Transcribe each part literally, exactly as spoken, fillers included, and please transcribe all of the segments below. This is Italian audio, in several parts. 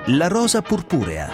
La rosa purpurea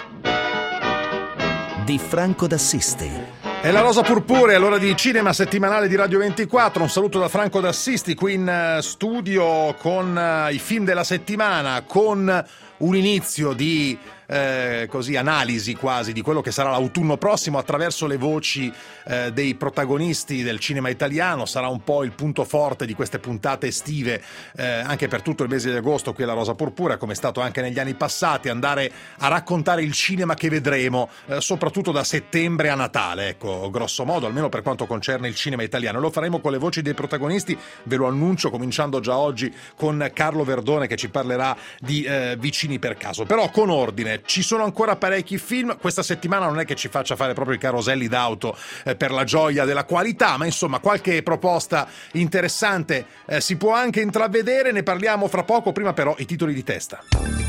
di Franco d'Assisti. È La rosa purpurea, l'ora di cinema settimanale di Radio ventiquattro. Un saluto da Franco d'Assisti qui in studio con i film della settimana, con un inizio di eh, così analisi quasi di quello che sarà l'autunno prossimo attraverso le voci eh, dei protagonisti del cinema italiano. Sarà un po' il punto forte di queste puntate estive eh, anche per tutto il mese di agosto qui alla Rosa Purpurea, come è stato anche negli anni passati, andare a raccontare il cinema che vedremo eh, soprattutto da settembre a Natale, ecco, grosso modo, almeno per quanto concerne il cinema italiano. Lo faremo con le voci dei protagonisti, ve lo annuncio, cominciando già oggi con Carlo Verdone che ci parlerà di eh, Vicini per caso. Però con ordine, ci sono ancora parecchi film. Questa settimana non è che ci faccia fare proprio i caroselli d'auto eh, per la gioia della qualità, ma insomma qualche proposta interessante eh, si può anche intravedere. Ne parliamo fra poco, prima però i titoli di testa.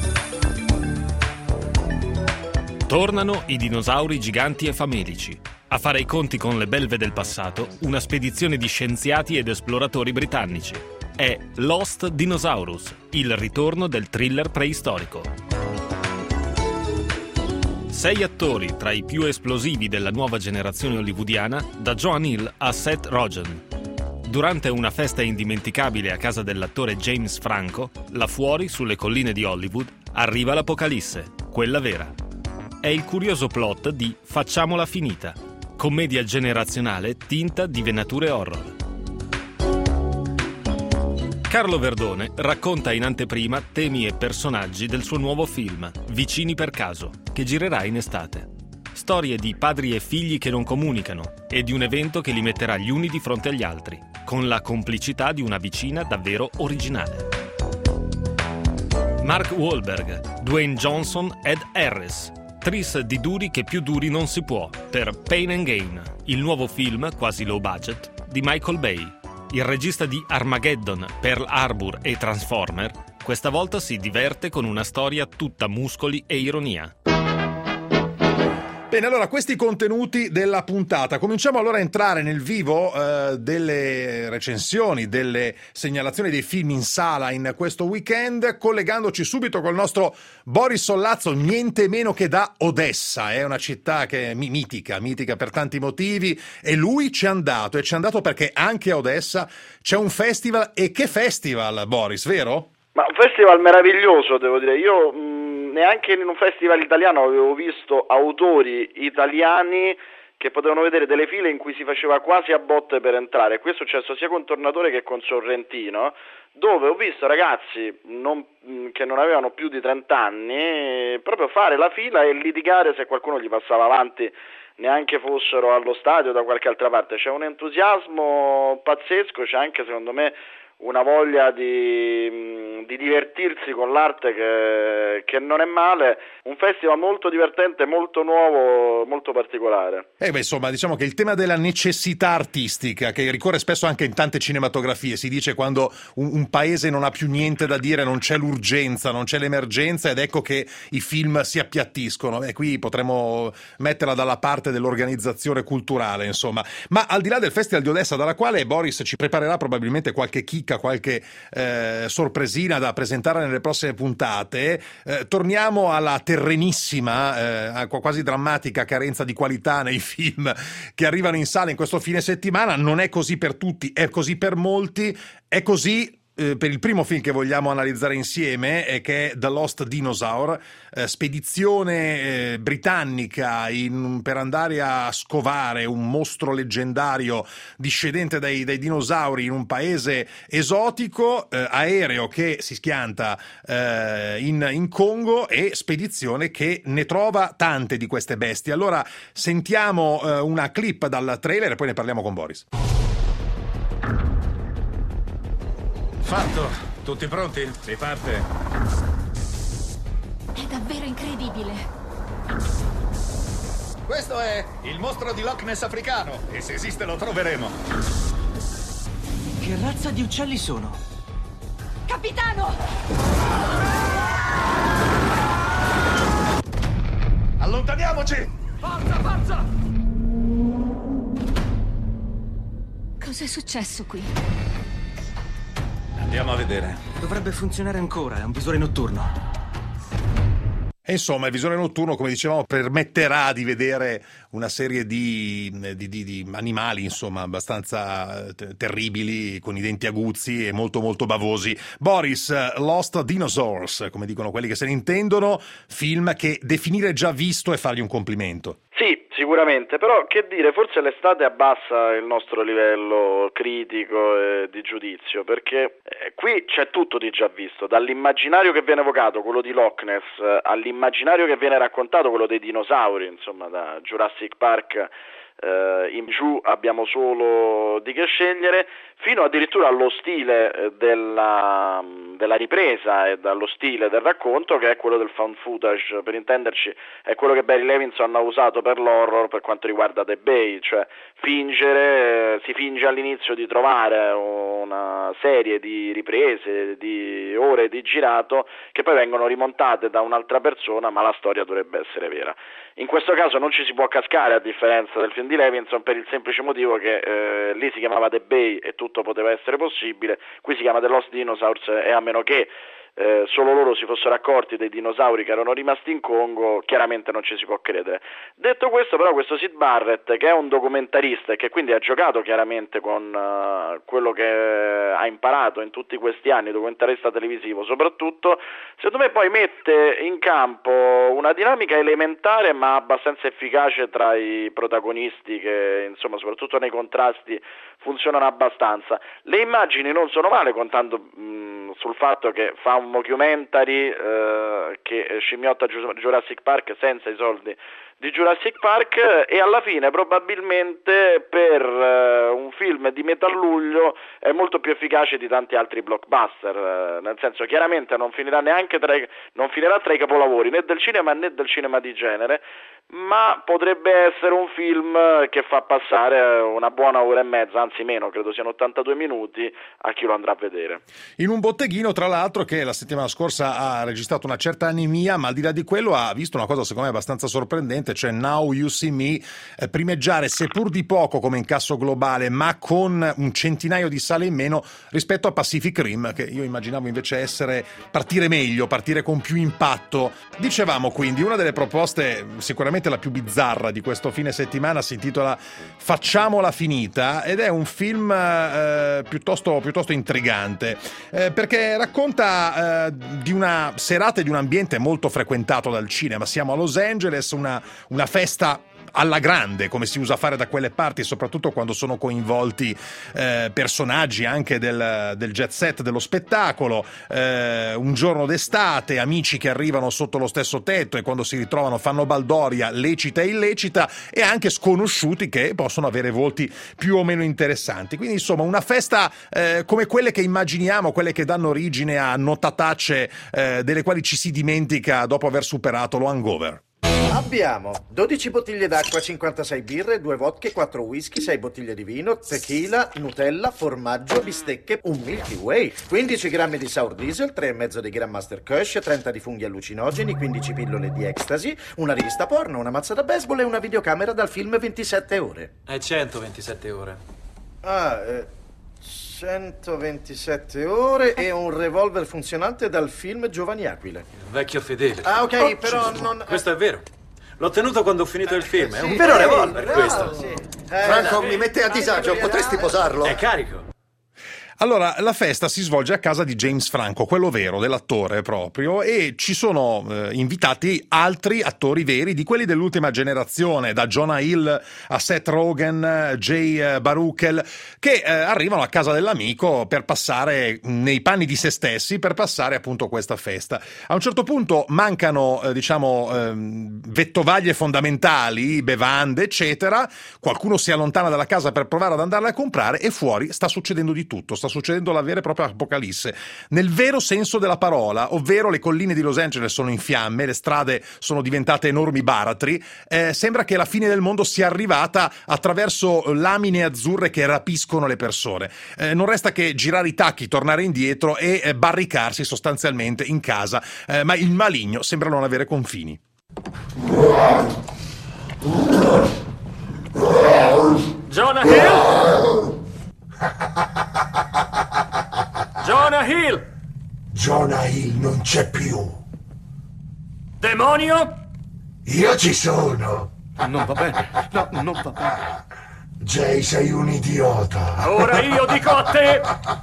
Tornano i dinosauri giganti e famelici. A fare i conti con le belve del passato, una spedizione di scienziati ed esploratori britannici. È Lost Dinosaurus, il ritorno del thriller preistorico. Sei attori tra i più esplosivi della nuova generazione hollywoodiana, da Joan Hill a Seth Rogen. Durante una festa indimenticabile a casa dell'attore James Franco, là fuori, sulle colline di Hollywood, arriva l'apocalisse, quella vera. È il curioso plot di Facciamola finita, commedia generazionale tinta di venature horror. Carlo Verdone racconta in anteprima temi e personaggi del suo nuovo film, Vicini per caso, che girerà in estate. Storie di padri e figli che non comunicano e di un evento che li metterà gli uni di fronte agli altri, con la complicità di una vicina davvero originale. Mark Wahlberg, Dwayne Johnson ed Harris. Tris di duri che più duri non si può, per Pain and Gain, il nuovo film, quasi low budget, di Michael Bay. Il regista di Armageddon, Pearl Harbor e Transformer, questa volta si diverte con una storia tutta muscoli e ironia. Bene, allora questi contenuti della puntata. Cominciamo allora a entrare nel vivo eh, delle recensioni, delle segnalazioni dei film in sala in questo weekend, collegandoci subito col nostro Boris Sollazzo, niente meno che da Odessa. È una città che è mitica, mitica per tanti motivi, e lui ci è andato, e ci è andato perché anche a Odessa c'è un festival. E che festival, Boris, vero? Ma un festival meraviglioso, devo dire. Io mh, neanche in un festival italiano avevo visto autori italiani che potevano vedere delle file in cui si faceva quasi a botte per entrare. Questo è successo sia con Tornatore che con Sorrentino, dove ho visto ragazzi non, che non avevano più di trenta anni proprio fare la fila e litigare se qualcuno gli passava avanti, neanche fossero allo stadio o da qualche altra parte. C'è un entusiasmo pazzesco, c'è anche secondo me una voglia di, di divertirsi con l'arte che, che non è male. Un festival molto divertente, molto nuovo, molto particolare. Eh beh, insomma, diciamo che il tema della necessità artistica, che ricorre spesso anche in tante cinematografie, si dice quando un, un paese non ha più niente da dire, non c'è l'urgenza, non c'è l'emergenza, ed ecco che i film si appiattiscono. E qui potremmo metterla dalla parte dell'organizzazione culturale, insomma. Ma al di là del Festival di Odessa, dalla quale Boris ci preparerà probabilmente qualche chicca, qualche eh, sorpresina da presentare nelle prossime puntate, eh, torniamo alla terrenissima, eh, quasi drammatica carenza di qualità nei film che arrivano in sala in questo fine settimana. Non è così per tutti, è così per molti, è così eh, per il primo film che vogliamo analizzare insieme, eh, che è The Lost Dinosaur, eh, spedizione eh, britannica in, per andare a scovare un mostro leggendario discendente dai, dai dinosauri in un paese esotico, eh, aereo che si schianta eh, in, in Congo, e spedizione che ne trova tante di queste bestie. Allora sentiamo eh, una clip dal trailer e poi ne parliamo con Boris. Fatto! Tutti pronti? Si parte! È davvero incredibile! Questo è il mostro di Loch Ness africano, e se esiste lo troveremo! Che razza di uccelli sono? Capitano! Allontaniamoci! Forza, forza! Cos'è successo qui? Andiamo a vedere. Dovrebbe funzionare ancora, è un visore notturno. E insomma, il visore notturno, come dicevamo, permetterà di vedere una serie di, di, di, di animali, insomma, abbastanza t- terribili, con i denti aguzzi e molto molto bavosi. Boris, Lost Dinosaurs, come dicono quelli che se ne intendono, film che definire già visto è fargli un complimento. Sì, sicuramente, però che dire, forse l'estate abbassa il nostro livello critico e di giudizio, perché eh, qui c'è tutto di già visto, dall'immaginario che viene evocato, quello di Loch Ness, eh, all'immaginario che viene raccontato, quello dei dinosauri, insomma, da Jurassic Park eh, in giù abbiamo solo di che scegliere, fino addirittura allo stile eh, della, della ripresa e dallo stile del racconto, che è quello del found footage, per intenderci è quello che Barry Levinson ha usato per l'horror per quanto riguarda The Bay, cioè fingere, eh, si finge all'inizio di trovare una serie di riprese, di ore di girato che poi vengono rimontate da un'altra persona, ma la storia dovrebbe essere vera. In questo caso non ci si può cascare, a differenza del film di Levinson, per il semplice motivo che eh, lì si chiamava The Bay e tutto poteva essere possibile, qui si chiama The Lost Dinosaurs e a meno che eh, solo loro si fossero accorti dei dinosauri che erano rimasti in Congo, chiaramente non ci si può credere. Detto questo, però, questo Syd Barrett, che è un documentarista e che quindi ha giocato chiaramente con uh, quello che ha imparato in tutti questi anni, documentarista televisivo soprattutto, secondo me poi mette in campo una dinamica elementare ma abbastanza efficace tra i protagonisti che, insomma, soprattutto nei contrasti funzionano abbastanza. Le immagini non sono male, contando mh, sul fatto che fa un mockumentary eh, che scimmiotta Jurassic Park senza i soldi di Jurassic Park, e alla fine probabilmente per uh, un film di metà luglio è molto più efficace di tanti altri blockbuster, uh, nel senso, chiaramente non finirà neanche tra i, non finirà tra i capolavori né del cinema né del cinema di genere, ma potrebbe essere un film che fa passare una buona ora e mezza, anzi meno, credo siano ottantadue minuti, a chi lo andrà a vedere. In un botteghino, tra l'altro, che la settimana scorsa ha registrato una certa anemia, ma al di là di quello ha visto una cosa secondo me abbastanza sorprendente, cioè Now You See Me eh, primeggiare seppur di poco come incasso globale, ma con un centinaio di sale in meno rispetto a Pacific Rim, che io immaginavo invece essere partire meglio, partire con più impatto. Dicevamo quindi, una delle proposte sicuramente la più bizzarra di questo fine settimana si intitola Facciamola finita, ed è un film eh, piuttosto, piuttosto intrigante eh, perché racconta eh, di una serata e di un ambiente molto frequentato dal cinema. Siamo a Los Angeles, una, una festa alla grande, come si usa fare da quelle parti, soprattutto quando sono coinvolti eh, personaggi anche del, del jet set dello spettacolo, eh, un giorno d'estate, amici che arrivano sotto lo stesso tetto e quando si ritrovano fanno baldoria lecita e illecita, e anche sconosciuti che possono avere volti più o meno interessanti. Quindi insomma una festa eh, come quelle che immaginiamo, quelle che danno origine a notatacce eh, delle quali ci si dimentica dopo aver superato lo hangover. Abbiamo dodici bottiglie d'acqua, cinquantasei birre, due vodka, quattro whisky, sei bottiglie di vino, tequila, Nutella, formaggio, bistecche, un Milky Way, quindici grammi di sour diesel, tre e mezzo di Grandmaster Kush, trenta di funghi allucinogeni, quindici pillole di ecstasy, una rivista porno, una mazza da baseball e una videocamera dal film ventisette ore. È centoventisette ore. Ah, eh, centoventisette ore e un revolver funzionante dal film Giovani Aquile. Il vecchio fedele. Ah, ok, oh, però Gesù, non... Questo è vero. L'ho tenuto quando ho finito il film. È un Sì, vero eh, revolver, bravo, questo. sì. Eh, Franco, no, mi mette a disagio, potresti posarlo? È carico. Allora, la festa si svolge a casa di James Franco, quello vero, dell'attore proprio, e ci sono eh, invitati altri attori veri, di quelli dell'ultima generazione, da Jonah Hill a Seth Rogen, Jay Baruchel, che eh, arrivano a casa dell'amico per passare nei panni di se stessi, per passare appunto questa festa. A un certo punto mancano, eh, diciamo, eh, vettovaglie fondamentali, bevande, eccetera, qualcuno si allontana dalla casa per provare ad andarle a comprare e fuori sta succedendo di tutto. Sta succedendo la vera e propria apocalisse, nel vero senso della parola, ovvero le colline di Los Angeles sono in fiamme, le strade sono diventate enormi baratri, eh, sembra che la fine del mondo sia arrivata attraverso lamine azzurre che rapiscono le persone. Eh, non resta che girare i tacchi, tornare indietro e eh, barricarsi sostanzialmente in casa, eh, ma il maligno sembra non avere confini. Jonah Hill! Jonah Hill! Jonah Hill non c'è più. Demonio? Io ci sono. Non va bene. No, non va bene. Jay, sei un idiota. Ora io dico a te...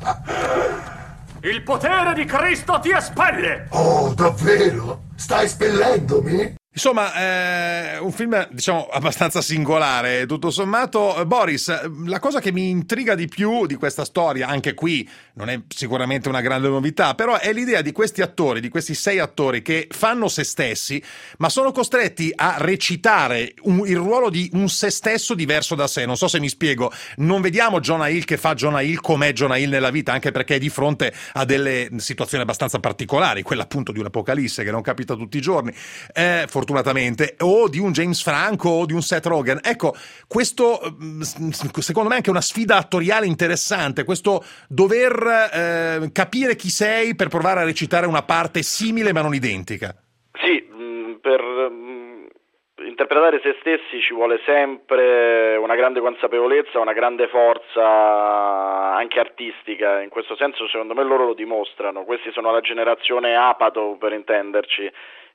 Il potere di Cristo ti espelle! Oh, davvero? Stai espellendomi? Insomma, eh, un film, diciamo, abbastanza singolare, tutto sommato. Boris, la cosa che mi intriga di più di questa storia, anche qui non è sicuramente una grande novità, però è l'idea di questi attori, di questi sei attori che fanno se stessi, ma sono costretti a recitare un, il ruolo di un se stesso diverso da sé. Non so se mi spiego. Non vediamo Jonah Hill che fa Jonah Hill com'è Jonah Hill nella vita, anche perché è di fronte a delle situazioni abbastanza particolari, quella appunto di un'apocalisse che non capita tutti i giorni. Eh, fortunatamente, o di un James Franco o di un Seth Rogen. Ecco, questo secondo me è anche una sfida attoriale interessante, questo dover eh, capire chi sei per provare a recitare una parte simile ma non identica. Sì, mh, per mh, interpretare se stessi ci vuole sempre una grande consapevolezza, una grande forza anche artistica. In questo senso secondo me loro lo dimostrano. Questi sono la generazione Apatow, per intenderci.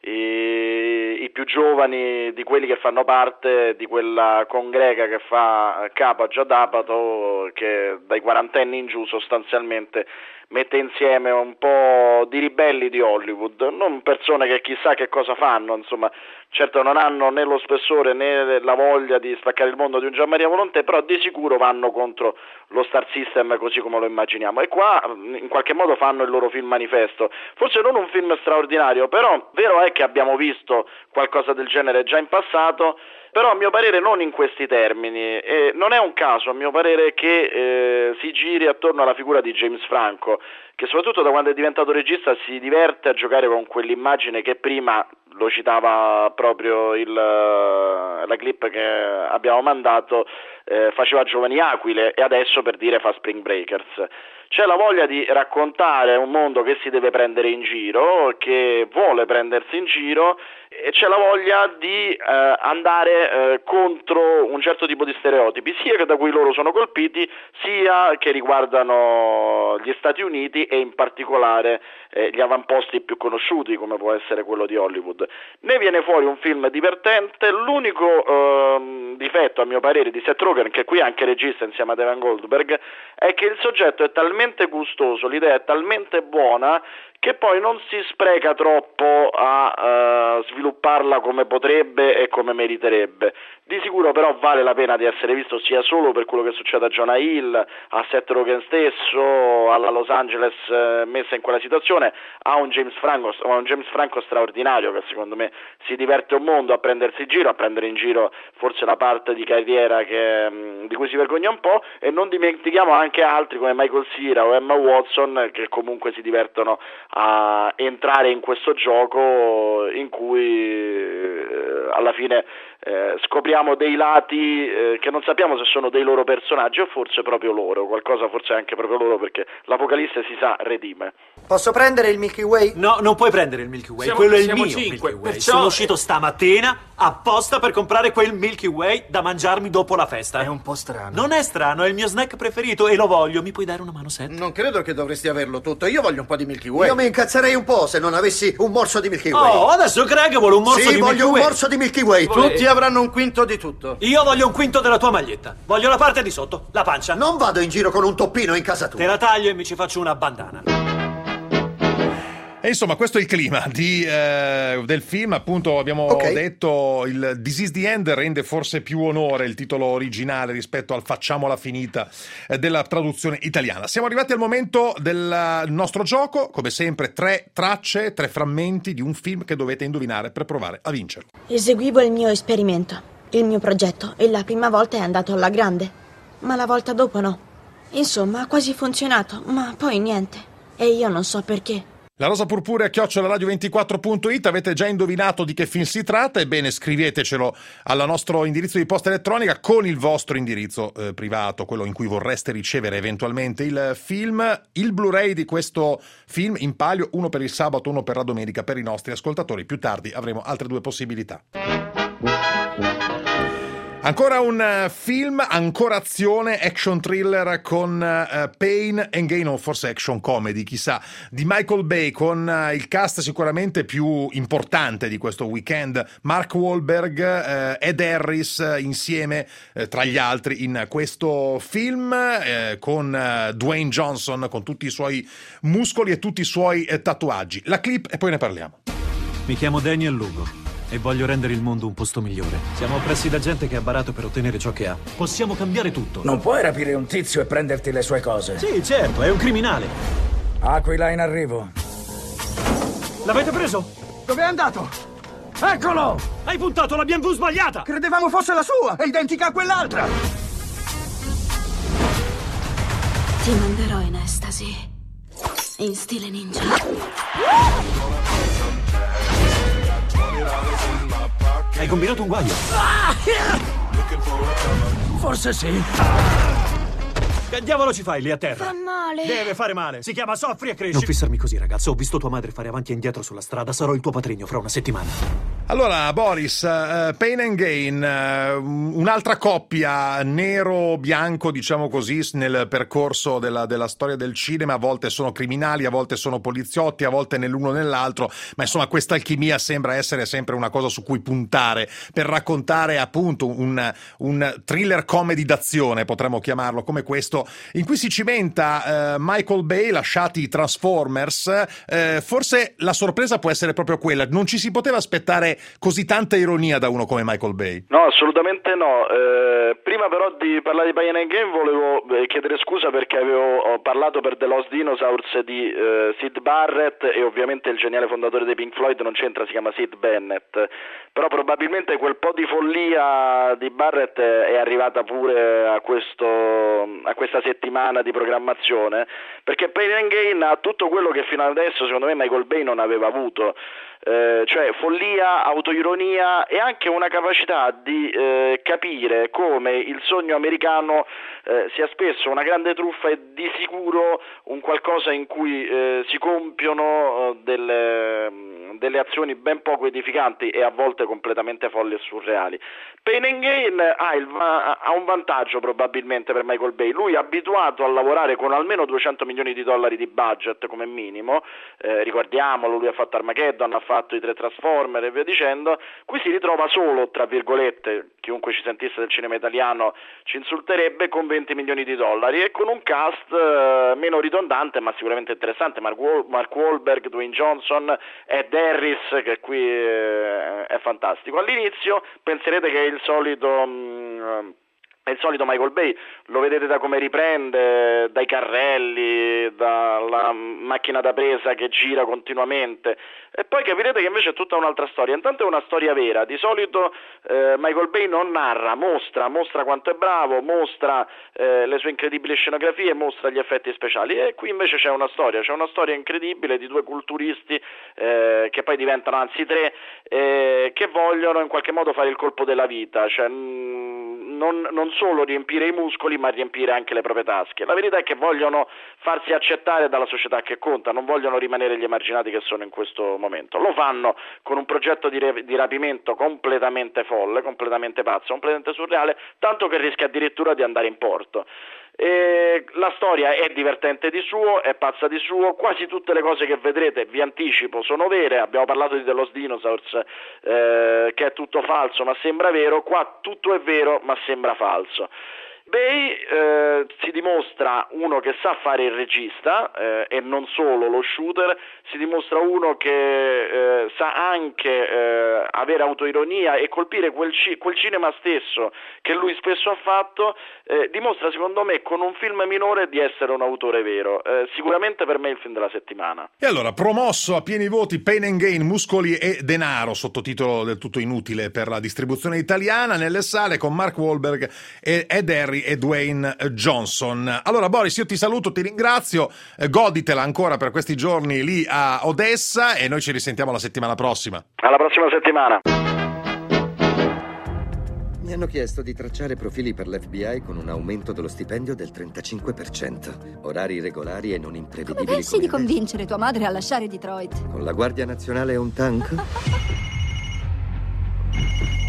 I, i più giovani di quelli che fanno parte di quella congrega che fa capo a Judd Apatow, che dai quarantenni in giù sostanzialmente mette insieme un po' di ribelli di Hollywood, non persone che chissà che cosa fanno, insomma, certo non hanno né lo spessore né la voglia di staccare il mondo di un Gian Maria Volonté, però di sicuro vanno contro lo star system così come lo immaginiamo, e qua in qualche modo fanno il loro film manifesto. Forse non un film straordinario, però vero è che abbiamo visto qualcosa del genere già in passato, però a mio parere non in questi termini, e non è un caso a mio parere che eh, si giri attorno alla figura di James Franco, che soprattutto da quando è diventato regista si diverte a giocare con quell'immagine che prima, lo citava proprio il, la clip che abbiamo mandato, eh, faceva Giovani Aquile, e adesso per dire fa Spring Breakers. C'è la voglia di raccontare un mondo che si deve prendere in giro, che vuole prendersi in giro, e c'è la voglia di eh, andare eh, contro un certo tipo di stereotipi, sia che da cui loro sono colpiti, sia che riguardano gli Stati Uniti e in particolare eh, gli avamposti più conosciuti, come può essere quello di Hollywood. Ne viene fuori un film divertente. L'unico eh, difetto, a mio parere, di Seth Rogen, che qui è anche regista insieme ad Evan Goldberg, è che il soggetto è talmente gustoso, l'idea è talmente buona, che poi non si spreca troppo a uh, svilupparla come potrebbe e come meriterebbe. Di sicuro però vale la pena di essere visto, sia solo per quello che succede a Jonah Hill, a Seth Rogen stesso, alla Los Angeles eh, messa in quella situazione, a un James Franco, a un James Franco straordinario, che secondo me si diverte un mondo a prendersi in giro, a prendere in giro forse la parte di carriera che, mh, di cui si vergogna un po', e non dimentichiamo anche altri come Michael Cera o Emma Watson, che comunque si divertono a entrare in questo gioco in cui eh, alla fine eh, scopriamo dei lati eh, che non sappiamo se sono dei loro personaggi o forse proprio loro, qualcosa forse anche proprio loro, perché l'Apocalisse si sa redime. Posso prendere il Milky Way? No, non puoi prendere il Milky Way, Siamo- quello è il siamo mio cinque, Milky Way. perciò- Sono uscito stamattina apposta per comprare quel Milky Way da mangiarmi dopo la festa. È un po' strano. Non è strano, è il mio snack preferito e lo voglio. Mi puoi dare una mano, Seth? Non credo che dovresti averlo tutto. Io voglio un po' di Milky Way. Io mi incazzerei un po' se non avessi un morso di Milky Way. Oh, adesso Greg vuole un morso sì, di voglio Milky un Way. morso di Milky Way. Tutti avranno un quinto di tutto. Io voglio un quinto della tua maglietta. Voglio la parte di sotto, la pancia. Non vado in giro con un toppino in casa tua. Te la taglio e mi ci faccio una bandana. E insomma, questo è il clima di, eh, del film. Appunto, abbiamo Ok. detto, il This is the End rende forse più onore il titolo originale rispetto al Facciamola finita eh, della traduzione italiana. Siamo arrivati al momento del nostro gioco. Come sempre, tre tracce, tre frammenti di un film che dovete indovinare per provare a vincerlo. Eseguivo il mio esperimento, il mio progetto, e la prima volta è andato alla grande, ma la volta dopo no. Insomma, ha quasi funzionato, ma poi niente. E io non so perché. La Rosa Purpurea chiocciola radio ventiquattro punto it. Avete già indovinato di che film si tratta? Ebbene, scrivetecelo al nostro indirizzo di posta elettronica con il vostro indirizzo eh, privato, quello in cui vorreste ricevere eventualmente il film, il Blu-ray di questo film in palio, uno per il sabato, uno per la domenica per i nostri ascoltatori. Più tardi avremo altre due possibilità. Ancora un uh, film, ancora azione, action thriller con uh, Pain and Gain, o forse action comedy, chissà, di Michael Bay, con uh, il cast sicuramente più importante di questo weekend, Mark Wahlberg, uh, Ed Harris uh, insieme uh, tra gli altri in questo film, uh, con uh, Dwayne Johnson, con tutti i suoi muscoli e tutti i suoi uh, tatuaggi. La clip e poi ne parliamo. Mi chiamo Daniel Lugo e voglio rendere il mondo un posto migliore. Siamo oppressi da gente che ha barato per ottenere ciò che ha. Possiamo cambiare tutto. Non puoi rapire un tizio e prenderti le sue cose. Sì, certo, è un criminale. Aquila in arrivo. L'avete preso? Dove è andato? Eccolo! Hai puntato la B M W sbagliata! Credevamo fosse la sua, è identica a quell'altra! Ti manderò in estasi, in stile ninja. Hai combinato un guaio. Forse sì. Che diavolo ci fai lì a terra? Fa male. Deve fare male. Si chiama soffri e cresci. Non fissarmi così, ragazzo. Ho visto tua madre fare avanti e indietro sulla strada. Sarò il tuo patrigno fra una settimana. Allora, Boris, uh, Pain and Gain, uh, un'altra coppia nero-bianco, diciamo così, nel percorso della, della storia del cinema. A volte sono criminali, a volte sono poliziotti, a volte nell'uno nell'altro, ma insomma questa alchimia sembra essere sempre una cosa su cui puntare per raccontare appunto un, un thriller comedy d'azione, potremmo chiamarlo come questo, in cui si cimenta uh, Michael Bay, lasciati i Transformers. Uh, forse la sorpresa può essere proprio quella, non ci si poteva aspettare così tanta ironia da uno come Michael Bay. No, assolutamente no. Eh, prima però di parlare di Pain and Gain volevo chiedere scusa perché avevo ho parlato per The Lost Dinosaurs di eh, Sid Barrett, e ovviamente il geniale fondatore dei Pink Floyd non c'entra, si chiama Sid Bennett, però probabilmente quel po' di follia di Barrett è arrivata pure a questo a questa settimana di programmazione, perché Pain and Gain ha tutto quello che fino adesso secondo me Michael Bay non aveva avuto. Eh, cioè follia, autoironia e anche una capacità di eh, capire come il sogno americano eh, sia spesso una grande truffa e di sicuro un qualcosa in cui eh, si compiono eh, delle, delle azioni ben poco edificanti e a volte completamente folli e surreali. Pain and Gain ha, il, ha un vantaggio probabilmente per Michael Bay: lui è abituato a lavorare con almeno duecento milioni di dollari di budget come minimo, eh, ricordiamolo, lui ha fatto Armageddon, ha fatto i tre Transformer e via dicendo. Qui si ritrova solo, tra virgolette, chiunque ci sentisse del cinema italiano ci insulterebbe, con venti milioni di dollari e con un cast eh, meno ridondante ma sicuramente interessante. Mark, Wal- Mark Wahlberg, Dwayne Johnson, Ed Harris, che qui eh, è fantastico. All'inizio penserete che è il solito mh, è il solito Michael Bay, lo vedete da come riprende, dai carrelli, dalla macchina da presa che gira continuamente, e poi capirete che invece è tutta un'altra storia. Intanto è una storia vera, di solito eh, Michael Bay non narra, mostra, mostra quanto è bravo, mostra eh, le sue incredibili scenografie, mostra gli effetti speciali, e qui invece c'è una storia, c'è una storia incredibile di due culturisti eh, che poi diventano anzi tre, eh, che vogliono in qualche modo fare il colpo della vita, cioè mh, non, non solo riempire i muscoli ma riempire anche le proprie tasche. La verità è che vogliono farsi accettare dalla società che conta, non vogliono rimanere gli emarginati che sono in questo momento. Lo fanno con un progetto di, re- di rapimento completamente folle, completamente pazzo, completamente surreale, tanto che rischia addirittura di andare in porto. E la storia è divertente di suo, è pazza di suo, quasi tutte le cose che vedrete, vi anticipo, sono vere. Abbiamo parlato di The Lost Dinosaurs, eh, che è tutto falso ma sembra vero, qua tutto è vero ma sembra falso. Bay eh, si dimostra uno che sa fare il regista eh, e non solo lo shooter, si dimostra uno che eh, sa anche eh, avere autoironia e colpire quel, ci- quel cinema stesso che lui spesso ha fatto, eh, dimostra secondo me con un film minore di essere un autore vero. Eh, sicuramente per me è il film della settimana. E allora, promosso a pieni voti Pain and Gain, muscoli e denaro, sottotitolo del tutto inutile per la distribuzione italiana, nelle sale con Mark Wahlberg e Ed Harris e Dwayne Johnson. Allora Boris, io ti saluto, ti ringrazio, eh, goditela ancora per questi giorni lì a Odessa e noi ci risentiamo la settimana prossima. Alla prossima settimana. Mi hanno chiesto di tracciare profili per l'F B I con un aumento dello stipendio del trentacinque per cento, orari regolari e non imprevedibili. Come pensi di convincere tua madre a lasciare Detroit? Con la Guardia Nazionale e un tank?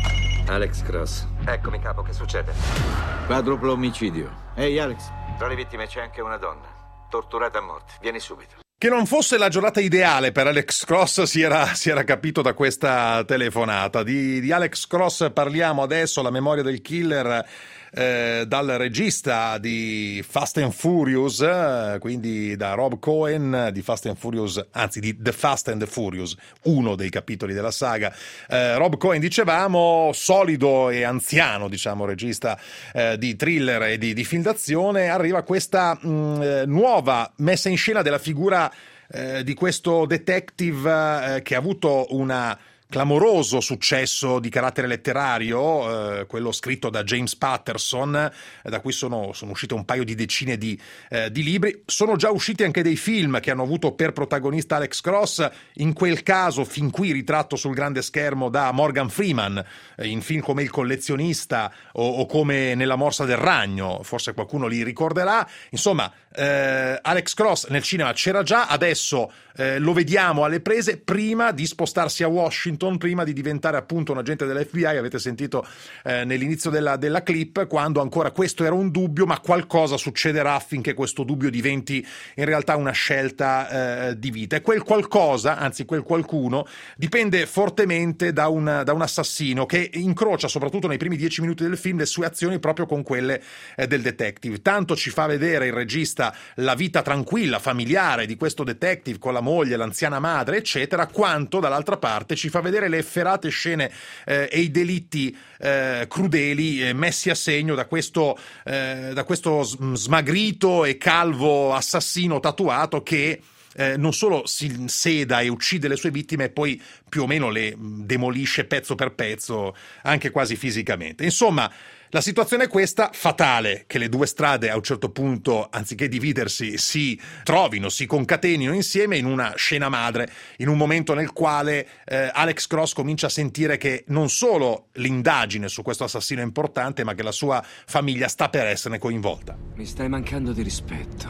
Alex Cross. Eccomi, capo, che succede? Quadruplo omicidio. Ehi, Alex. Tra le vittime c'è anche una donna, torturata a morte. Vieni subito. Che non fosse la giornata ideale per Alex Cross si era, si era capito da questa telefonata. Di, di Alex Cross parliamo adesso, la memoria del killer, eh, dal regista di Fast and Furious, eh, quindi da Rob Cohen, di Fast and Furious, anzi di The Fast and the Furious, uno dei capitoli della saga. Eh, Rob Cohen, dicevamo, solido e anziano, diciamo, regista eh, di thriller e di, di film d'azione. Arriva questa mh, nuova messa in scena della figura Eh, di questo detective eh, che ha avuto una clamoroso successo di carattere letterario, eh, quello scritto da James Patterson, eh, da cui sono, sono uscite un paio di decine di, eh, di libri. Sono già usciti anche dei film che hanno avuto per protagonista Alex Cross, in quel caso fin qui ritratto sul grande schermo da Morgan Freeman, eh, in film come Il collezionista o, o come Nella morsa del ragno, forse qualcuno li ricorderà. Insomma, eh, Alex Cross nel cinema c'era già, adesso eh, lo vediamo alle prese prima di spostarsi a Washington, prima di diventare appunto un agente dell'F B I. Avete sentito eh, nell'inizio della, della clip quando ancora questo era un dubbio, ma qualcosa succederà affinché questo dubbio diventi in realtà una scelta eh, di vita, e quel qualcosa, anzi quel qualcuno, dipende fortemente da un, da un assassino che incrocia soprattutto nei primi dieci minuti del film le sue azioni proprio con quelle eh, del detective. Tanto ci fa vedere il regista la vita tranquilla, familiare di questo detective con la moglie, l'anziana madre, eccetera, quanto dall'altra parte ci fa vedere le efferate scene eh, e i delitti eh, crudeli eh, messi a segno da questo, eh, da questo smagrito e calvo assassino tatuato che eh, non solo si seda e uccide le sue vittime e poi più o meno le demolisce pezzo per pezzo, anche quasi fisicamente. Insomma, la situazione è questa, fatale, che le due strade a un certo punto, anziché dividersi, si trovino, si concatenino insieme in una scena madre, in un momento nel quale eh, Alex Cross comincia a sentire che non solo l'indagine su questo assassino è importante, ma che la sua famiglia sta per esserne coinvolta. Mi stai mancando di rispetto.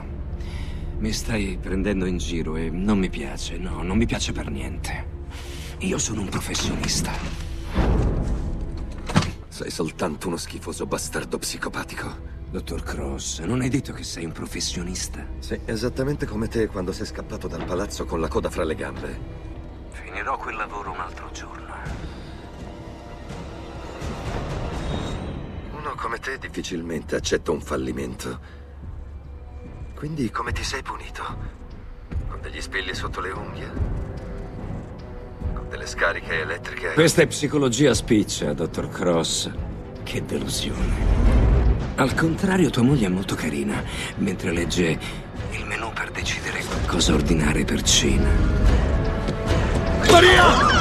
Mi stai prendendo in giro e non mi piace, no, non mi piace per niente. Io sono un professionista. Sei soltanto uno schifoso bastardo psicopatico. Dottor Cross, non hai detto che sei un professionista? Sì, esattamente come te quando sei scappato dal palazzo con la coda fra le gambe. Finirò quel lavoro un altro giorno. Uno come te difficilmente accetta un fallimento. Quindi come ti sei punito? Con degli spilli sotto le unghie? Delle scariche elettriche? Questa è psicologia spiccia, dottor Cross. Che delusione. Al contrario, tua moglie è molto carina, mentre legge il menù per decidere cosa ordinare per cena. Maria!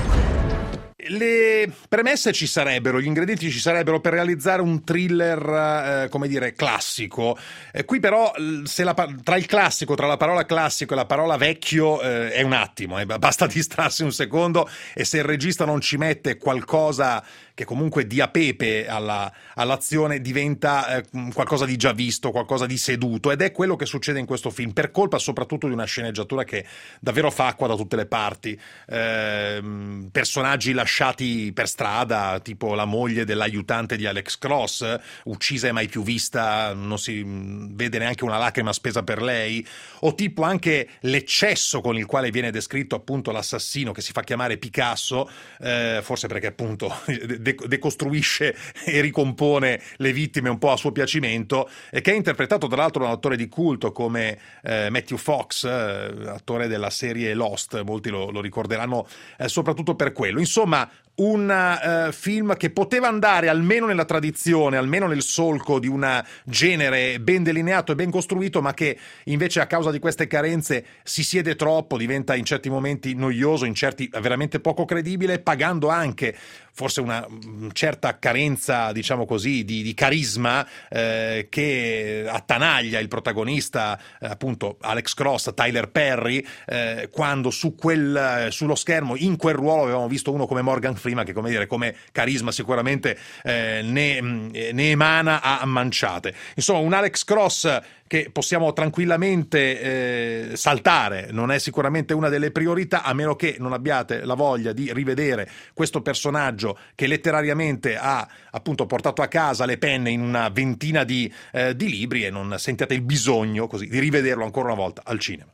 Le premesse ci sarebbero, gli ingredienti ci sarebbero per realizzare un thriller, eh, come dire, classico. Eh, qui però, se la, tra il classico, tra la parola classico e la parola vecchio, eh, è un attimo, eh, basta distrarsi un secondo, e se il regista non ci mette qualcosa che comunque dia pepe alla, all'azione, diventa eh, qualcosa di già visto, qualcosa di seduto, ed è quello che succede in questo film, per colpa soprattutto di una sceneggiatura che davvero fa acqua da tutte le parti. Eh, personaggi lasciati per strada, tipo la moglie dell'aiutante di Alex Cross, uccisa e mai più vista, non si vede neanche una lacrima spesa per lei, o tipo anche l'eccesso con il quale viene descritto appunto l'assassino, che si fa chiamare Picasso, eh, forse perché appunto decostruisce e ricompone le vittime un po' a suo piacimento, e che è interpretato tra l'altro da un attore di culto come eh, Matthew Fox, eh, attore della serie Lost, molti lo, lo ricorderanno eh, soprattutto per quello. Insomma, un uh, film che poteva andare almeno nella tradizione, almeno nel solco di un genere ben delineato e ben costruito, ma che invece a causa di queste carenze si siede troppo, diventa in certi momenti noioso, in certi veramente poco credibile, pagando anche forse una certa carenza, diciamo così, di, di carisma eh, che attanaglia il protagonista, eh, appunto Alex Cross, Tyler Perry, eh, quando su quel, sullo schermo, in quel ruolo, avevamo visto uno come Morgan Freeman, film che, come dire, come carisma sicuramente eh, ne, ne emana a manciate. Insomma, un Alex Cross che possiamo tranquillamente eh, saltare, non è sicuramente una delle priorità, a meno che non abbiate la voglia di rivedere questo personaggio che letterariamente ha appunto portato a casa le penne in una ventina di, eh, di libri e non sentiate il bisogno così di rivederlo ancora una volta al cinema.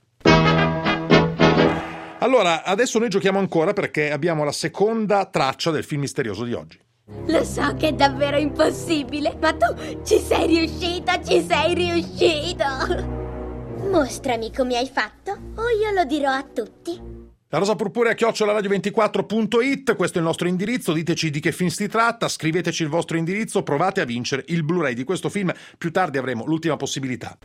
Allora, adesso noi giochiamo ancora perché abbiamo la seconda traccia del film misterioso di oggi. Lo so che è davvero impossibile, ma tu ci sei riuscito, ci sei riuscito! Mostrami come hai fatto o io lo dirò a tutti. La rosa purpurea chiocciola radio ventiquattro punto it, questo è il nostro indirizzo, diteci di che film si tratta, scriveteci il vostro indirizzo, provate a vincere il Blu-ray di questo film, più tardi avremo l'ultima possibilità.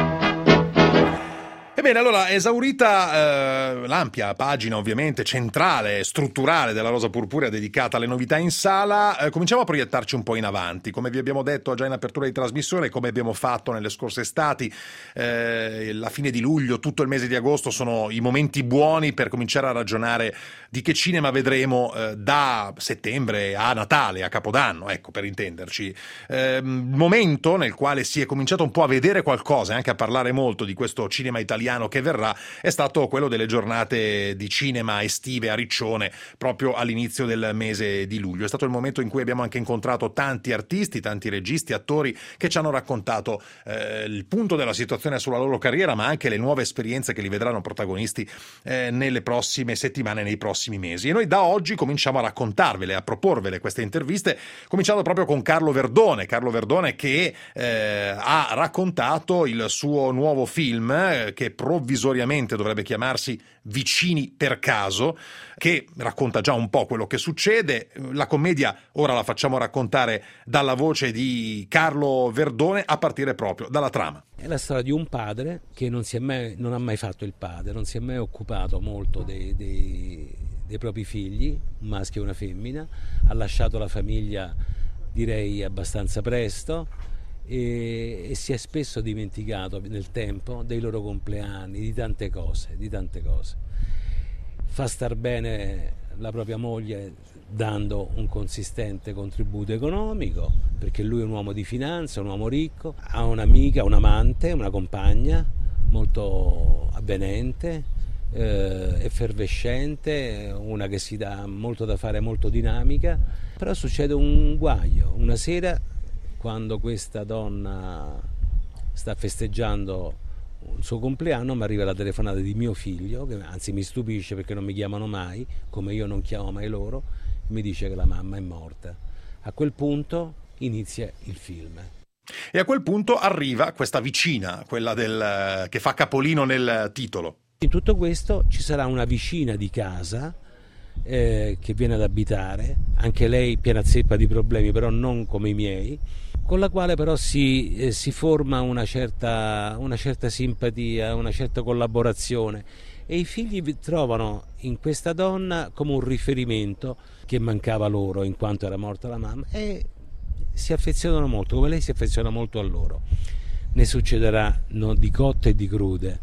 Ebbene, allora, esaurita eh, l'ampia pagina ovviamente centrale, strutturale della Rosa Purpurea dedicata alle novità in sala, eh, cominciamo a proiettarci un po' in avanti. Come vi abbiamo detto già in apertura di trasmissione, come abbiamo fatto nelle scorse estati, eh, la fine di luglio, tutto il mese di agosto sono i momenti buoni per cominciare a ragionare di che cinema vedremo eh, da settembre a Natale, a Capodanno, ecco, per intenderci. Eh, momento nel quale si è cominciato un po' a vedere qualcosa e anche a parlare molto di questo cinema italiano che verrà è stato quello delle giornate di cinema estive a Riccione proprio all'inizio del mese di luglio. È stato il momento in cui abbiamo anche incontrato tanti artisti, tanti registi, attori che ci hanno raccontato eh, il punto della situazione sulla loro carriera, ma anche le nuove esperienze che li vedranno protagonisti eh, nelle prossime settimane, nei prossimi mesi. E noi da oggi cominciamo a raccontarvele, a proporvele queste interviste, cominciando proprio con Carlo Verdone, Carlo Verdone che eh, ha raccontato il suo nuovo film eh, che provvisoriamente dovrebbe chiamarsi Vicini per caso, che racconta già un po' quello che succede. La commedia ora la facciamo raccontare dalla voce di Carlo Verdone, a partire proprio dalla trama. È la storia di un padre che non, si è mai, non ha mai fatto il padre, non si è mai occupato molto dei, dei, dei propri figli, un maschio e una femmina, ha lasciato la famiglia direi abbastanza presto, E, e si è spesso dimenticato nel tempo dei loro compleanni, di tante cose, di tante cose. Fa star bene la propria moglie dando un consistente contributo economico, perché lui è un uomo di finanza, un uomo ricco, ha un'amica, un amante, una compagna molto avvenente, eh, effervescente, una che si dà molto da fare, molto dinamica. Però succede un guaio, una sera, quando questa donna sta festeggiando il suo compleanno, mi arriva la telefonata di mio figlio, che anzi mi stupisce perché non mi chiamano mai, come io non chiamo mai loro, e mi dice che la mamma è morta. A quel punto inizia il film. E a quel punto arriva questa vicina, quella del, che fa capolino nel titolo. In tutto questo ci sarà una vicina di casa eh, che viene ad abitare, anche lei piena zeppa di problemi, però non come i miei, con la quale però si, eh, si forma una certa, una certa simpatia, una certa collaborazione, e i figli trovano in questa donna come un riferimento che mancava loro in quanto era morta la mamma, e si affezionano molto, come lei si affeziona molto a loro. Ne succederà no, di cotte e di crude,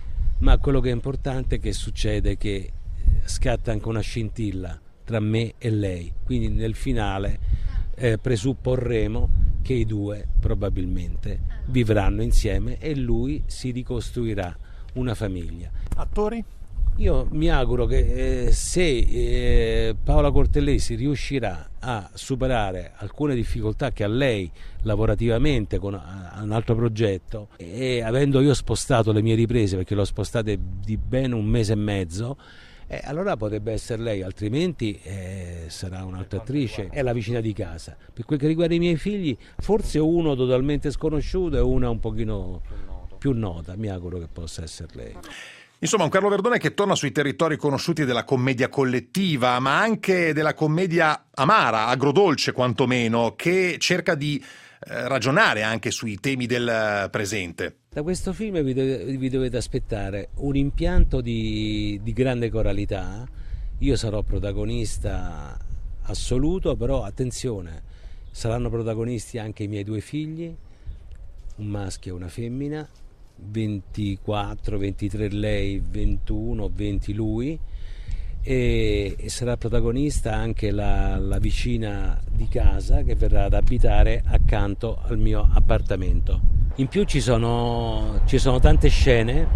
ma quello che è importante è che succede che scatta anche una scintilla tra me e lei, quindi nel finale eh, presupporremo che i due probabilmente vivranno insieme e lui si ricostruirà una famiglia. Attori? Io mi auguro che eh, se eh, Paola Cortellesi riuscirà a superare alcune difficoltà che ha lei lavorativamente con a, un altro progetto, e avendo io spostato le mie riprese, perché le ho spostate di ben un mese e mezzo, Eh, allora potrebbe essere lei, altrimenti eh, sarà un'altra attrice, è la vicina di casa. Per quel che riguarda i miei figli, forse uno totalmente sconosciuto e una un pochino più nota, mi auguro che possa essere lei. Insomma, un Carlo Verdone che torna sui territori conosciuti della commedia collettiva, ma anche della commedia amara, agrodolce quantomeno, che cerca di eh, ragionare anche sui temi del presente. Da questo film vi, dov- vi dovete aspettare un impianto di, di grande coralità. Io sarò protagonista assoluto, però attenzione, saranno protagonisti anche i miei due figli, un maschio e una femmina, ventiquattro, ventitré lei, ventuno, venti lui, e, e sarà protagonista anche la, la vicina di casa che verrà ad abitare accanto al mio appartamento. In più ci sono, ci sono tante scene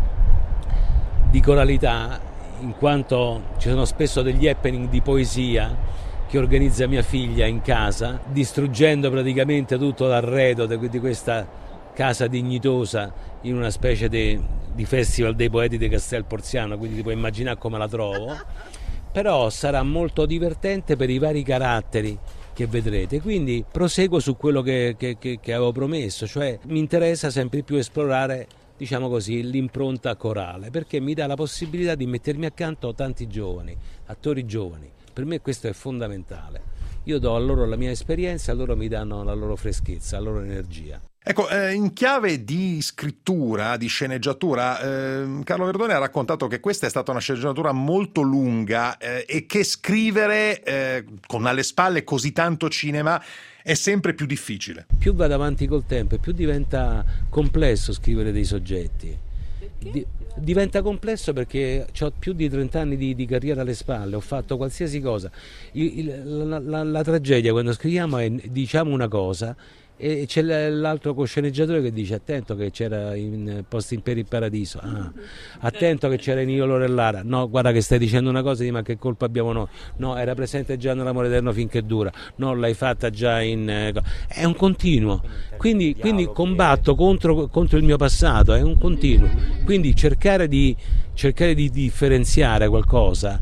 di coralità, in quanto ci sono spesso degli happening di poesia che organizza mia figlia in casa, distruggendo praticamente tutto l'arredo di questa casa dignitosa in una specie di, di festival dei poeti di Castel Porziano, quindi ti puoi immaginare come la trovo. Però sarà molto divertente per i vari caratteri che vedrete, quindi proseguo su quello che, che, che, che avevo promesso, cioè mi interessa sempre più esplorare, diciamo così, l'impronta corale, perché mi dà la possibilità di mettermi accanto a tanti giovani, attori giovani. Per me questo è fondamentale. Io do a loro la mia esperienza, loro mi danno la loro freschezza, la loro energia. Ecco, eh, in chiave di scrittura, di sceneggiatura, eh, Carlo Verdone ha raccontato che questa è stata una sceneggiatura molto lunga eh, e che scrivere eh, con alle spalle così tanto cinema è sempre più difficile. Più vado avanti col tempo e più diventa complesso scrivere dei soggetti. Di, diventa complesso perché ho più di trenta anni di, di carriera alle spalle, ho fatto qualsiasi cosa. Il, il, la, la, la tragedia quando scriviamo è diciamo una cosa e c'è l'altro cosceneggiatore che dice attento che c'era in Posti per il Paradiso, ah, attento che c'era in Io Lorellara, no guarda che stai dicendo una cosa, ma che colpa abbiamo noi, no era presente già nell'Amore eterno finché dura, no l'hai fatta già in... è un continuo, quindi, quindi combatto contro, contro il mio passato, è un continuo, quindi cercare di, cercare di differenziare qualcosa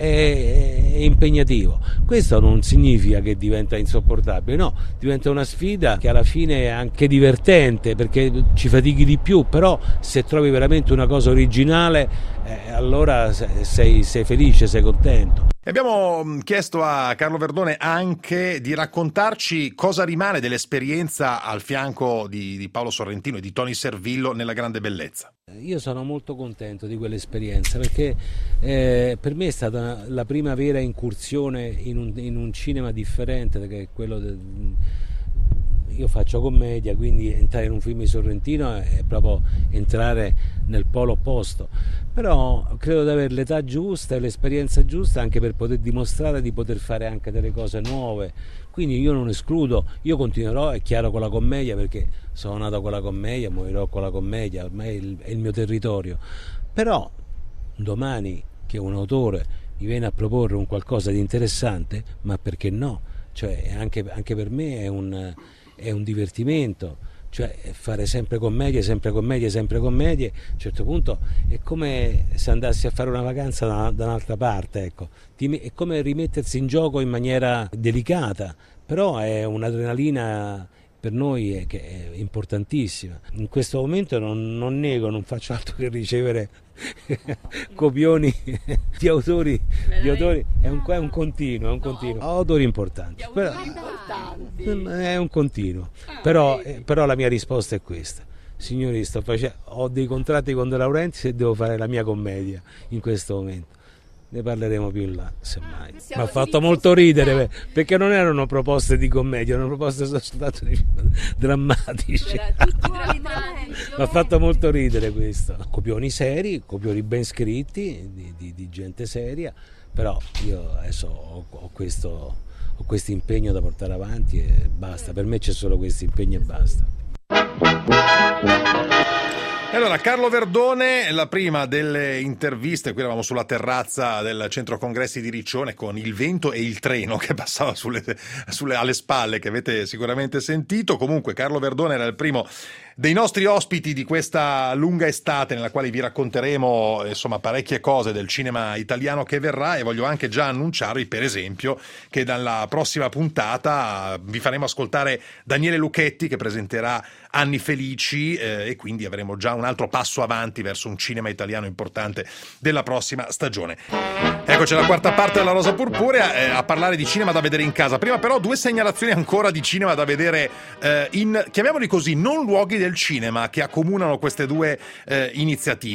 è, è impegnativo. Questo non significa che diventa insopportabile, no, diventa una sfida che alla fine è anche divertente perché ci fatichi di più, però se trovi veramente una cosa originale eh, allora sei, sei felice, sei contento. Abbiamo chiesto a Carlo Verdone anche di raccontarci cosa rimane dell'esperienza al fianco di, di Paolo Sorrentino e di Tony Servillo nella Grande Bellezza. Io sono molto contento di quell'esperienza perché eh, per me è stata la prima vera incursione in un, in un cinema differente che è quello del... Io faccio commedia, quindi entrare in un film di Sorrentino è proprio entrare nel polo opposto, però credo di avere l'età giusta e l'esperienza giusta anche per poter dimostrare di poter fare anche delle cose nuove, quindi io non escludo, io continuerò, è chiaro, con la commedia perché sono nato con la commedia, morirò con la commedia, ormai è il, è il mio territorio, però domani che un autore mi viene a proporre un qualcosa di interessante, ma perché no? Cioè anche, anche per me è un... è un divertimento, cioè fare sempre commedie, sempre commedie, sempre commedie, a un certo punto è come se andassi a fare una vacanza da, da un'altra parte, ecco. È come rimettersi in gioco in maniera delicata, però è un'adrenalina per noi è, che è importantissima. In questo momento non, non nego, non faccio altro che ricevere copioni di autori, di autori. È, un, è un continuo, è un continuo. Autori importanti, però, è un continuo, però, però la mia risposta è questa. Signori, sto facendo, ho dei contratti con De Laurentiis e devo fare la mia commedia in questo momento. Ne parleremo più in là, semmai. Mi ha fatto molto ridere perché non erano proposte di commedia, erano proposte soltanto di film drammatici. Mi ha fatto molto ridere questo. Copioni seri, copioni ben scritti, di, di, di gente seria, però io adesso ho, ho questo ho questo impegno da portare avanti e basta. Per me c'è solo questo impegno e basta. Allora, Carlo Verdone, la prima delle interviste, qui eravamo sulla terrazza del centro congressi di Riccione con il vento e il treno che passava sulle, sulle, alle spalle, che avete sicuramente sentito. Comunque Carlo Verdone era il primo dei nostri ospiti di questa lunga estate nella quale vi racconteremo insomma parecchie cose del cinema italiano che verrà, e voglio anche già annunciarvi per esempio che dalla prossima puntata vi faremo ascoltare Daniele Lucchetti che presenterà Anni Felici eh, e quindi avremo già un altro passo avanti verso un cinema italiano importante della prossima stagione. Eccoci alla quarta parte della Rosa Purpurea eh, a parlare di cinema da vedere in casa. Prima però due segnalazioni ancora di cinema da vedere eh, in, chiamiamoli così, non luoghi del cinema che accomunano queste due eh, iniziative.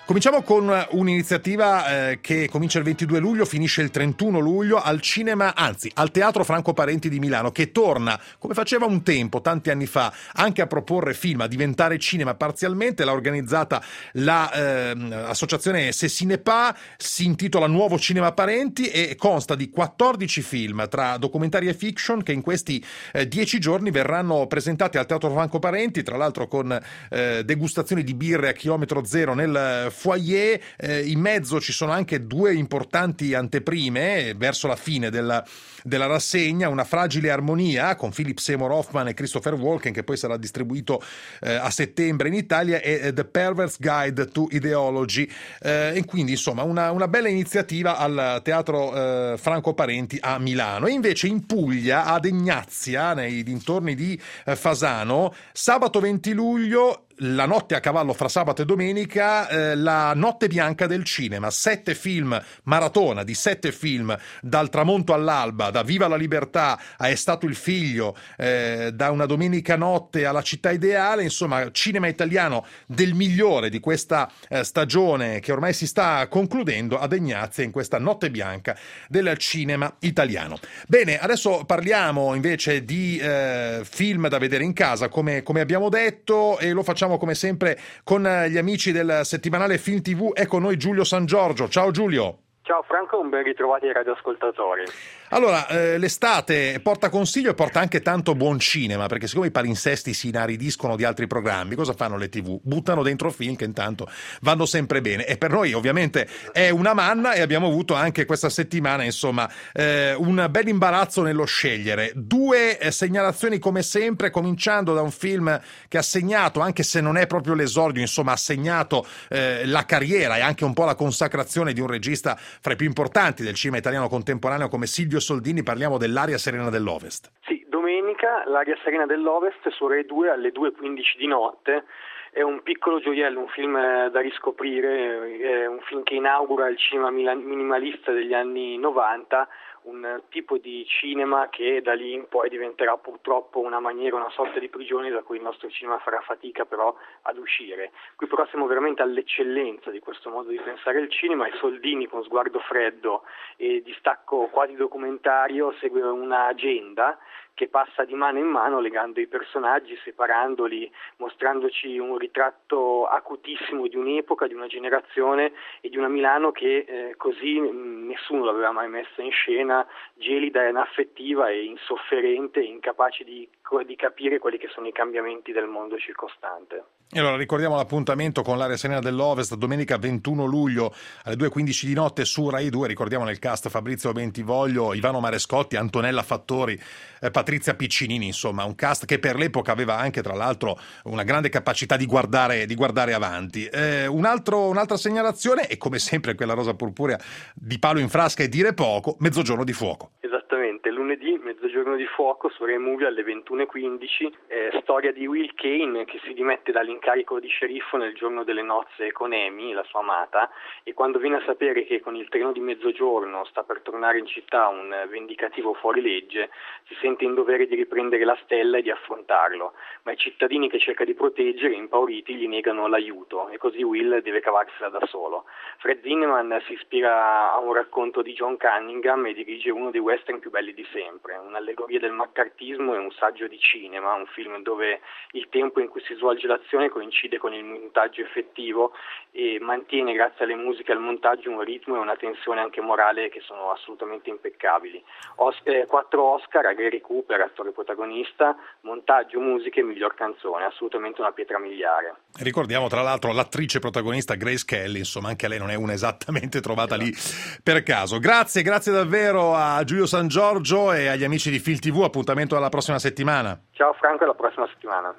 Cominciamo con un'iniziativa eh, che comincia il ventidue luglio, finisce il trentuno luglio al cinema, anzi al Teatro Franco Parenti di Milano, che torna, come faceva un tempo, tanti anni fa, anche a proporre film, a diventare cinema parzialmente. L'ha organizzata l'associazione eh, Sessinepa, si intitola Nuovo Cinema Parenti e consta di quattordici film tra documentari e fiction che in questi eh, dieci giorni verranno presentati al Teatro Franco Parenti, tra l'altro con eh, degustazioni di birre a chilometro zero nel foyer. Eh, in mezzo ci sono anche due importanti anteprime verso la fine della, della rassegna: Una fragile armonia con Philip Seymour Hoffman e Christopher Walken, che poi sarà distribuito eh, a settembre in Italia, e eh, The Perverse Guide to Ideology, eh, e quindi insomma una, una bella iniziativa al Teatro eh, Franco Parenti a Milano. E invece in Puglia, ad Egnazia, nei dintorni di eh, Fasano, sabato venti luglio, la notte a cavallo fra sabato e domenica, eh, la notte bianca del cinema, sette film, maratona di sette film, dal tramonto all'alba, da Viva la Libertà a È stato il figlio, eh, da Una domenica notte alla Città ideale, insomma cinema italiano del migliore di questa eh, stagione che ormai si sta concludendo ad Egnazia in questa notte bianca del cinema italiano. Bene, adesso parliamo invece di eh, film da vedere in casa, come, come abbiamo detto, e lo facciamo come sempre con gli amici del settimanale Film tivù. È con noi Giulio San Giorgio. Ciao Giulio. Ciao Franco, un ben ritrovati ai radioascoltatori. Allora, eh, l'estate porta consiglio e porta anche tanto buon cinema, perché siccome i palinsesti si inaridiscono di altri programmi, cosa fanno le tivù? Buttano dentro film che intanto vanno sempre bene, e per noi ovviamente è una manna, e abbiamo avuto anche questa settimana insomma eh, un bel imbarazzo nello scegliere. Due eh, segnalazioni come sempre, cominciando da un film che ha segnato, anche se non è proprio l'esordio, insomma ha segnato eh, la carriera e anche un po' la consacrazione di un regista fra i più importanti del cinema italiano contemporaneo come Silvio Soldini. Parliamo dell'Aria Serena dell'Ovest. Sì, domenica l'Aria Serena dell'Ovest su Rai due alle due e quindici di notte. È un piccolo gioiello, un film da riscoprire, è un film che inaugura il cinema minimalista degli anni novanta, un tipo di cinema che da lì in poi diventerà purtroppo una maniera, una sorta di prigione da cui il nostro cinema farà fatica però ad uscire. Qui però siamo veramente all'eccellenza di questo modo di pensare il cinema, e Soldini con sguardo freddo e distacco quasi documentario segue un'agenda che passa di mano in mano legando i personaggi, separandoli, mostrandoci un ritratto acutissimo di un'epoca, di una generazione e di una Milano che eh, così nessuno l'aveva mai messa in scena, gelida e inaffettiva e insofferente, incapace di, di capire quelli che sono i cambiamenti del mondo circostante. E allora ricordiamo l'appuntamento con l'Aria Serena dell'Ovest domenica ventuno luglio alle due e quindici di notte su Rai due. Ricordiamo nel cast Fabrizio Bentivoglio, Ivano Marescotti, Antonella Fattori, eh, Patrizia Piccinini, insomma un cast che per l'epoca aveva anche tra l'altro una grande capacità di guardare, di guardare avanti. Eh, un altro, un'altra segnalazione, e come sempre quella rosa purpurea di palo in frasca e dire poco, Mezzogiorno di fuoco. Esattamente, lunedì Mezzogiorno di fuoco su Rai Movie alle ventuno e quindici, eh, storia di Will Kane che si dimette dall'incarico di sceriffo nel giorno delle nozze con Amy, la sua amata, e quando viene a sapere che con il treno di mezzogiorno sta per tornare in città un vendicativo fuorilegge, si sente in dovere di riprendere la stella e di affrontarlo, ma i cittadini che cerca di proteggere, impauriti, gli negano l'aiuto, e così Will deve cavarsela da solo. Fred Zinnemann si ispira a un racconto di John Cunningham e dirige uno dei western più belli di sempre, un'allegoria del maccartismo e un saggio di cinema, un film dove il tempo in cui si svolge l'azione coincide con il montaggio effettivo e mantiene, grazie alle musiche e al montaggio, un ritmo e una tensione anche morale che sono assolutamente impeccabili. Os- eh, quattro Oscar a Gary Cooper, attore protagonista, montaggio, musiche e miglior canzone, assolutamente una pietra miliare. Ricordiamo tra l'altro l'attrice protagonista Grace Kelly, insomma anche lei non è una esattamente trovata lì per caso. Grazie, grazie davvero a Giulio San Giorgio e agli amici di Film tivù, appuntamento alla prossima settimana. Ciao Franco, alla prossima settimana.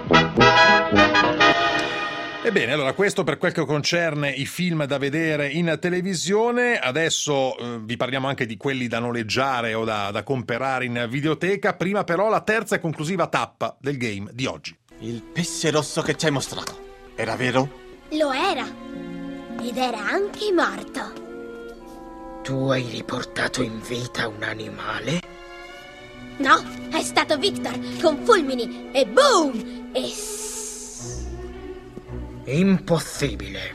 Ebbene, allora questo per quel che concerne i film da vedere in televisione. Adesso eh, vi parliamo anche di quelli da noleggiare o da, da comprare in videoteca. Prima però la terza e conclusiva tappa del game di oggi. Il pesce rosso che ci hai mostrato, era vero? Lo era, ed era anche morto. Tu hai riportato in vita un animale? No, è stato Victor, con fulmini, e boom! E... Impossibile.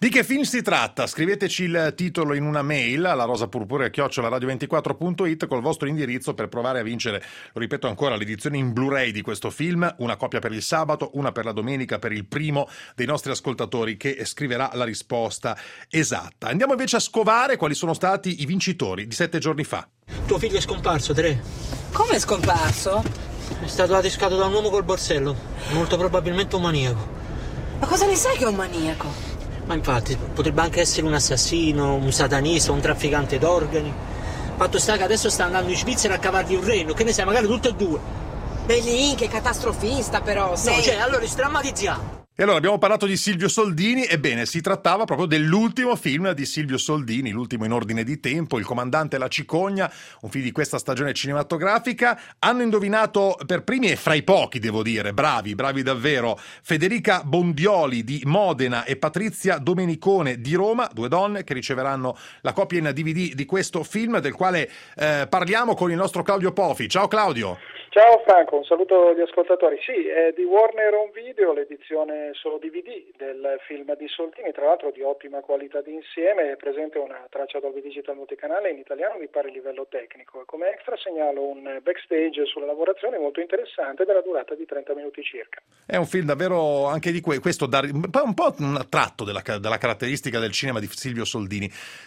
Di che film si tratta? Scriveteci il titolo in una mail alla rosapurpurea chiocciola radio ventiquattro punto it col vostro indirizzo per provare a vincere, lo ripeto ancora, l'edizione in Blu-ray di questo film, una copia per il sabato, una per la domenica per il primo dei nostri ascoltatori che scriverà la risposta esatta. Andiamo invece a scovare quali sono stati i vincitori di sette giorni fa. Tuo figlio è scomparso, Tere. Come è scomparso? È stato adescato da un uomo col borsello, molto probabilmente un maniaco. Ma cosa ne sai che è un maniaco? Ma infatti, potrebbe anche essere un assassino, un satanista, un trafficante d'organi. Fatto sta che adesso sta andando in Svizzera a cavargli un reno, che ne sai, magari tutte e due. Belin, che catastrofista però, sei... No, cioè, allora strammatizziamo. E allora abbiamo parlato di Silvio Soldini, ebbene si trattava proprio dell'ultimo film di Silvio Soldini, l'ultimo in ordine di tempo, Il comandante e la cicogna, un film di questa stagione cinematografica. Hanno indovinato per primi e fra i pochi, devo dire, bravi, bravi davvero, Federica Bondioli di Modena e Patrizia Domenicone di Roma, due donne che riceveranno la copia in D V D di questo film, del quale eh, parliamo con il nostro Claudio Pofi. Ciao Claudio! Ciao Franco, un saluto agli ascoltatori. Sì, è di Warner Home Video, l'edizione solo D V D del film di Soldini, tra l'altro di ottima qualità di insieme, è presente una traccia Dolby Digital multicanale in italiano di pari livello tecnico e come extra segnalo un backstage sulla lavorazione molto interessante della durata di trenta minuti circa. È un film davvero anche di que- questo, da, un po' un tratto della, della caratteristica del cinema di Silvio Soldini.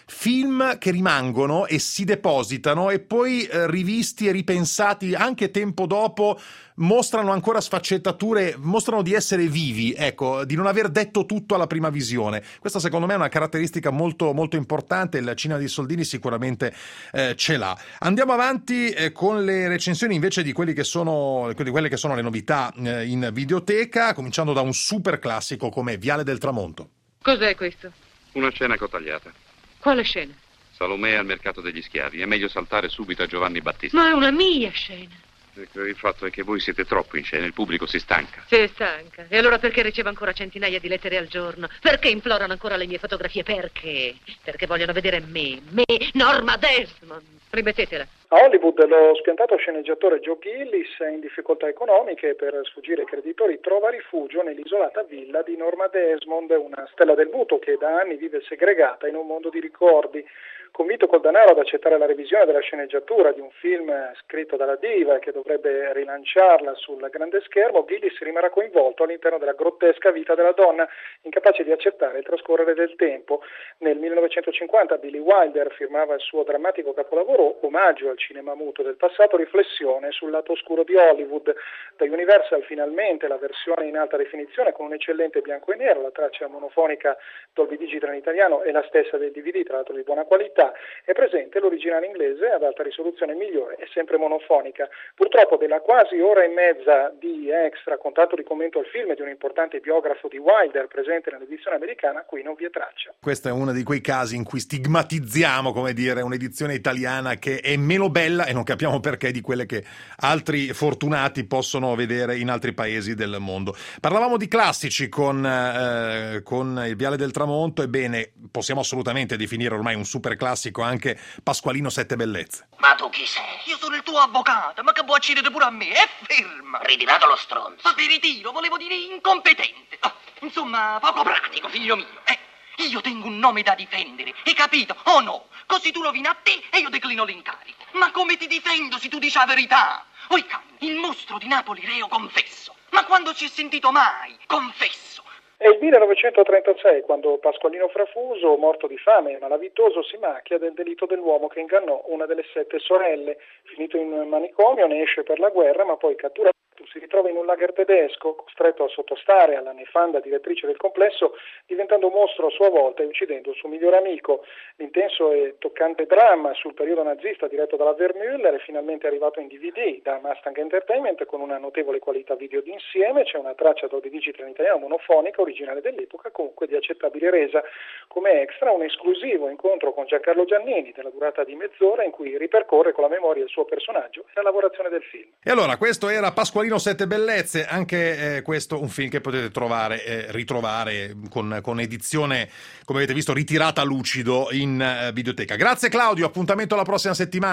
Film che rimangono e si depositano e poi eh, rivisti e ripensati anche tempo dopo mostrano ancora sfaccettature, mostrano di essere vivi, ecco, di non aver detto tutto alla prima visione. Questa secondo me è una caratteristica molto molto importante, il cinema di Soldini sicuramente eh, ce l'ha. Andiamo avanti eh, con le recensioni invece di quelli che sono di quelle che sono le novità eh, in videoteca, cominciando da un super classico come Viale del Tramonto. Cos'è questo? Una scena cotagliata. Quale scena? Salomè al mercato degli schiavi. È meglio saltare subito a Giovanni Battista. Ma è una mia scena. Il fatto è che voi siete troppo in scena, il pubblico si stanca. Si stanca. E allora perché ricevo ancora centinaia di lettere al giorno? Perché implorano ancora le mie fotografie? Perché? Perché vogliono vedere me, me, Norma Desmond. Rimettetela. A Hollywood lo spiantato sceneggiatore Joe Gillis è in difficoltà economiche e per sfuggire ai creditori trova rifugio nell'isolata villa di Norma Desmond, una stella del muto che da anni vive segregata in un mondo di ricordi. Convinto col denaro ad accettare la revisione della sceneggiatura di un film scritto dalla diva che dovrebbe rilanciarla sul grande schermo, Gillis rimarrà coinvolto all'interno della grottesca vita della donna, incapace di accettare il trascorrere del tempo. Nel millenovecentocinquanta Billy Wilder firmava il suo drammatico capolavoro, omaggio al cinema muto del passato, riflessione sul lato oscuro di Hollywood. Da Universal finalmente la versione in alta definizione con un eccellente bianco e nero, la traccia monofonica Dolby Digital in italiano è la stessa del D V D, tra l'altro di buona qualità. È presente l'originale inglese ad alta risoluzione migliore e sempre monofonica. Purtroppo della quasi ora e mezza di extra con tanto di commento al film e di un importante biografo di Wilder presente nell'edizione americana, qui non vi è traccia. Questo è uno di quei casi in cui stigmatizziamo, come dire, un'edizione italiana che è meno bella e non capiamo perché di quelle che altri fortunati possono vedere in altri paesi del mondo. Parlavamo di classici con, eh, con Il Viale del Tramonto, ebbene possiamo assolutamente definire ormai un super classico anche Pasqualino Sette Bellezze. Ma tu chi sei? Io sono il tuo avvocato, ma che vuoi uccidere pure a me? È ferma! Ritirato lo stronzo. Ma per ritiro volevo dire incompetente. Oh, insomma, poco pratico, figlio mio. Eh, io tengo un nome da difendere, hai capito? Oh no, così tu rovini a te e io declino l'incarico. Ma come ti difendo se tu dici la verità? Oica, il mostro di Napoli reo confesso. Ma quando si è sentito mai? Confesso. È il millenovecentotrentasei quando Pasqualino Frafuso, morto di fame e malavitoso, si macchia del delitto dell'uomo che ingannò una delle sette sorelle. Finito in un manicomio ne esce per la guerra, ma poi catturato si ritrova in un lager tedesco, costretto a sottostare alla nefanda direttrice del complesso, diventando mostro a sua volta e uccidendo il suo migliore amico. L'intenso e toccante dramma sul periodo nazista diretto dalla Vermüller è finalmente arrivato in D V D da Mustang Entertainment con una notevole qualità video d'insieme. C'è una traccia Dolby Digital in italiano monofonica originale dell'epoca, comunque di accettabile resa. Come extra un esclusivo incontro con Giancarlo Giannini della durata di mezz'ora in cui ripercorre con la memoria il suo personaggio e la lavorazione del film. E allora questo era Pasqualino Sette Bellezze, anche eh, questo un film che potete trovare, eh, ritrovare con, con edizione, come avete visto, ritirata a lucido in eh, videoteca. Grazie Claudio, appuntamento alla prossima settimana.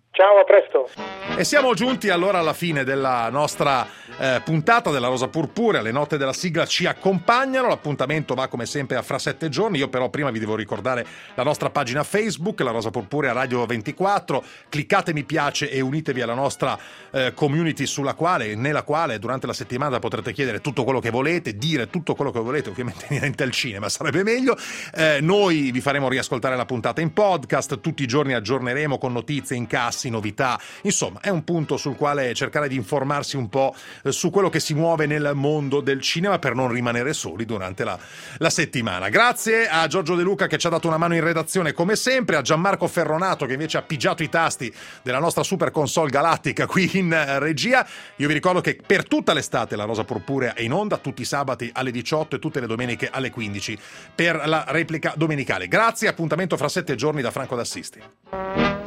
Ciao, a presto. E siamo giunti allora alla fine della nostra eh, puntata della Rosa Purpurea. Le note della sigla ci accompagnano. L'appuntamento va come sempre a fra sette giorni. Io però prima vi devo ricordare la nostra pagina Facebook, la Rosa Purpurea Radio ventiquattro. Cliccate mi piace e unitevi alla nostra eh, community sulla quale, nella quale durante la settimana potrete chiedere tutto quello che volete, dire tutto quello che volete, ovviamente niente al cinema, sarebbe meglio. Eh, noi vi faremo riascoltare la puntata in podcast, tutti i giorni aggiorneremo con notizie, incassi, novità, insomma è un punto sul quale cercare di informarsi un po' su quello che si muove nel mondo del cinema per non rimanere soli durante la, la settimana. Grazie a Giorgio De Luca che ci ha dato una mano in redazione come sempre, a Gianmarco Ferronato che invece ha pigiato i tasti della nostra super console galattica qui in regia. Io vi ricordo che per tutta l'estate la Rosa Purpurea è in onda tutti i sabati alle diciotto e tutte le domeniche alle quindici per la replica domenicale. Grazie, appuntamento fra sette giorni da Franco D'Assisti.